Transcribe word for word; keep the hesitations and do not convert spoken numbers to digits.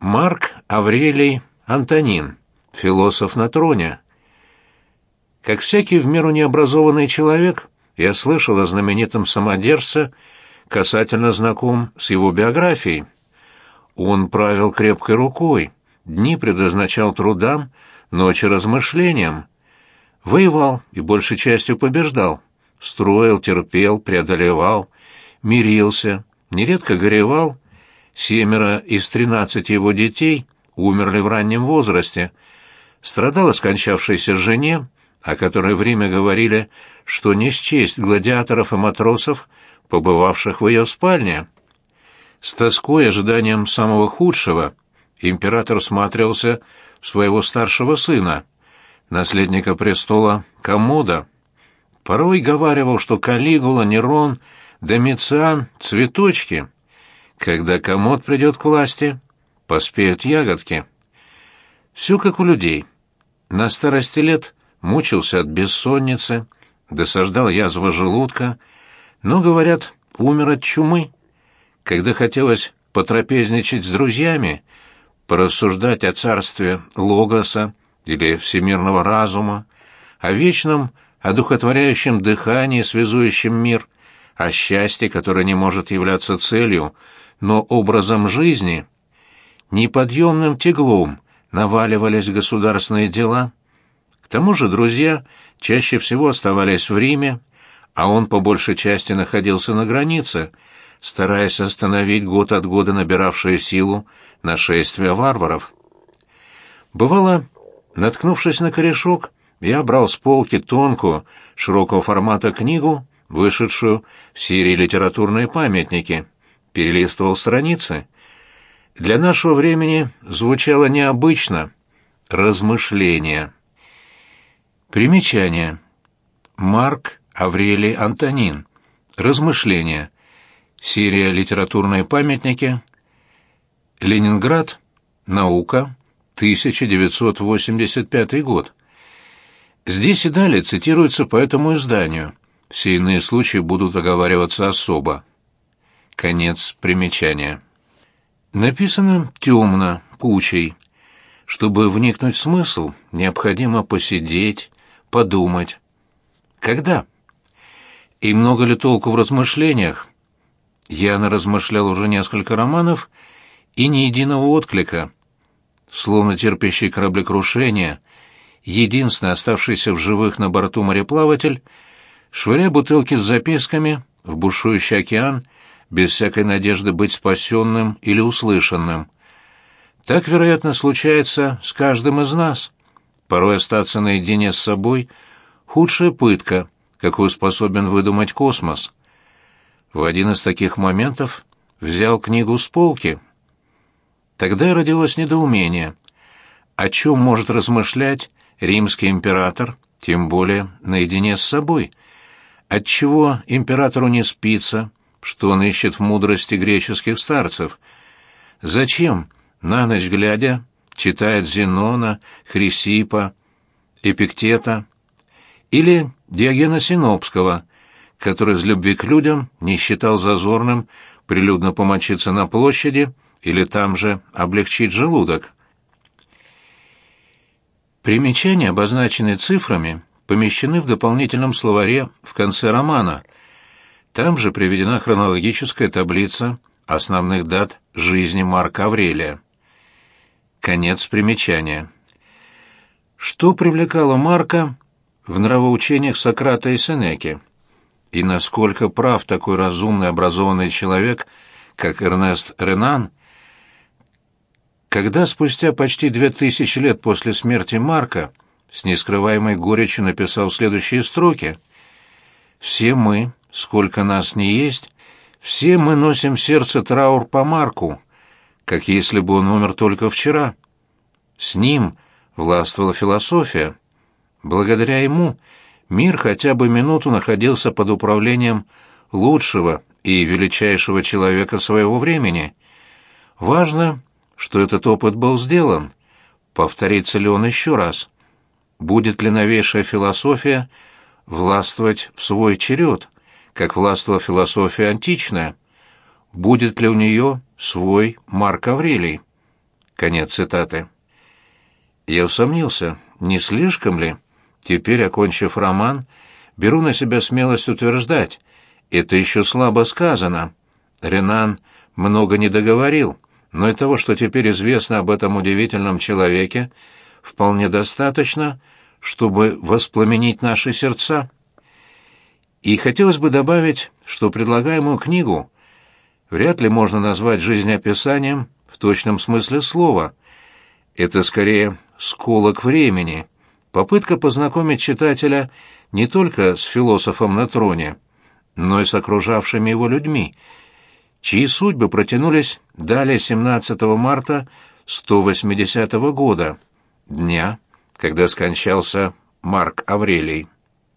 Марк Аврелий Антонин, философ на троне. Как всякий в меру необразованный человек, я слышал о знаменитом самодержце, касательно знаком с его биографией. Он правил крепкой рукой, дни предназначал трудам, ночи размышлениям. Воевал и большей частью побеждал, строил, терпел, преодолевал, мирился, нередко горевал. Семеро из тринадцати его детей умерли в раннем возрасте. Страдала скончавшейся жене, о которой в Риме говорили, что не счесть гладиаторов и матросов, побывавших в ее спальне. С тоской и ожиданием самого худшего император всматривался в своего старшего сына, наследника престола Коммода. Порой говаривал, что Калигула, Нерон, Домициан — цветочки. Когда Коммод придет к власти, поспеют ягодки. Все как у людей. На старости лет мучился от бессонницы, досаждал язва желудка, но, говорят, умер от чумы. Когда хотелось потрапезничать с друзьями, порассуждать о царстве Логоса или всемирного разума, о вечном, одухотворяющем дыхании, связующем мир, о счастье, которое не может являться целью, но образом жизни, неподъемным тяглом наваливались государственные дела. К тому же друзья чаще всего оставались в Риме, а он по большей части находился на границе, стараясь остановить год от года набиравшее силу нашествия варваров. Бывало, наткнувшись на корешок, я брал с полки тонкую, широкого формата книгу, вышедшую в серии «Литературные памятники», перелистывал страницы. Для нашего времени звучало необычно «размышления». Примечание. Марк Аврелий Антонин. Размышления. Серия «Литературные памятники». Ленинград. Наука. тысяча девятьсот восемьдесят пятый год. Здесь и далее цитируется по этому изданию. Все иные случаи будут оговариваться особо. Конец примечания. Написано темно, кучей. Чтобы вникнуть в смысл, необходимо посидеть, подумать. Когда? И много ли толку в размышлениях? Я наразмышлял уже несколько романов, и ни единого отклика. Словно терпящий кораблекрушение, единственный оставшийся в живых на борту мореплаватель, швыряя бутылки с записками в бушующий океан, без всякой надежды быть спасенным или услышанным. Так, вероятно, случается с каждым из нас. Порой остаться наедине с собой — худшая пытка, какую способен выдумать космос. В один из таких моментов взял книгу с полки. Тогда и родилось недоумение. О чем может размышлять римский император, тем более наедине с собой? Отчего императору не спится, что он ищет в мудрости греческих старцев? Зачем, на ночь глядя, читает Зенона, Хрисиппа, Эпиктета или Диогена Синопского, который из любви к людям не считал зазорным прилюдно помочиться на площади или там же облегчить желудок? Примечания, обозначенные цифрами, помещены в дополнительном словаре в конце романа. Там же приведена хронологическая таблица основных дат жизни Марка Аврелия. Конец примечания. Что привлекало Марка в нравоучениях Сократа и Сенеки? И насколько прав такой разумный, образованный человек, как Эрнест Ренан, когда спустя почти две тысячи лет после смерти Марка с нескрываемой горечью написал следующие строки: «Все мы, сколько нас не есть, все мы носим в сердце траур по Марку, как если бы он умер только вчера. С ним властвовала философия. Благодаря ему мир хотя бы минуту находился под управлением лучшего и величайшего человека своего времени. Важно, что этот опыт был сделан. Повторится ли он еще раз? Будет ли новейшая философия властвовать в свой черед, как властвовала философия античная? Будет ли у нее свой Марк Аврелий?» Конец цитаты. Я усомнился, не слишком ли? Теперь, окончив роман, беру на себя смелость утверждать, это еще слабо сказано. Ренан много не договорил, но и того, что теперь известно об этом удивительном человеке, вполне достаточно, чтобы воспламенить наши сердца. И хотелось бы добавить, что предлагаемую книгу вряд ли можно назвать жизнеописанием в точном смысле слова. Это скорее сколок времени, попытка познакомить читателя не только с философом на троне, но и с окружавшими его людьми, чьи судьбы протянулись далее семнадцатого марта сто восьмидесятого года, дня, когда скончался Марк Аврелий.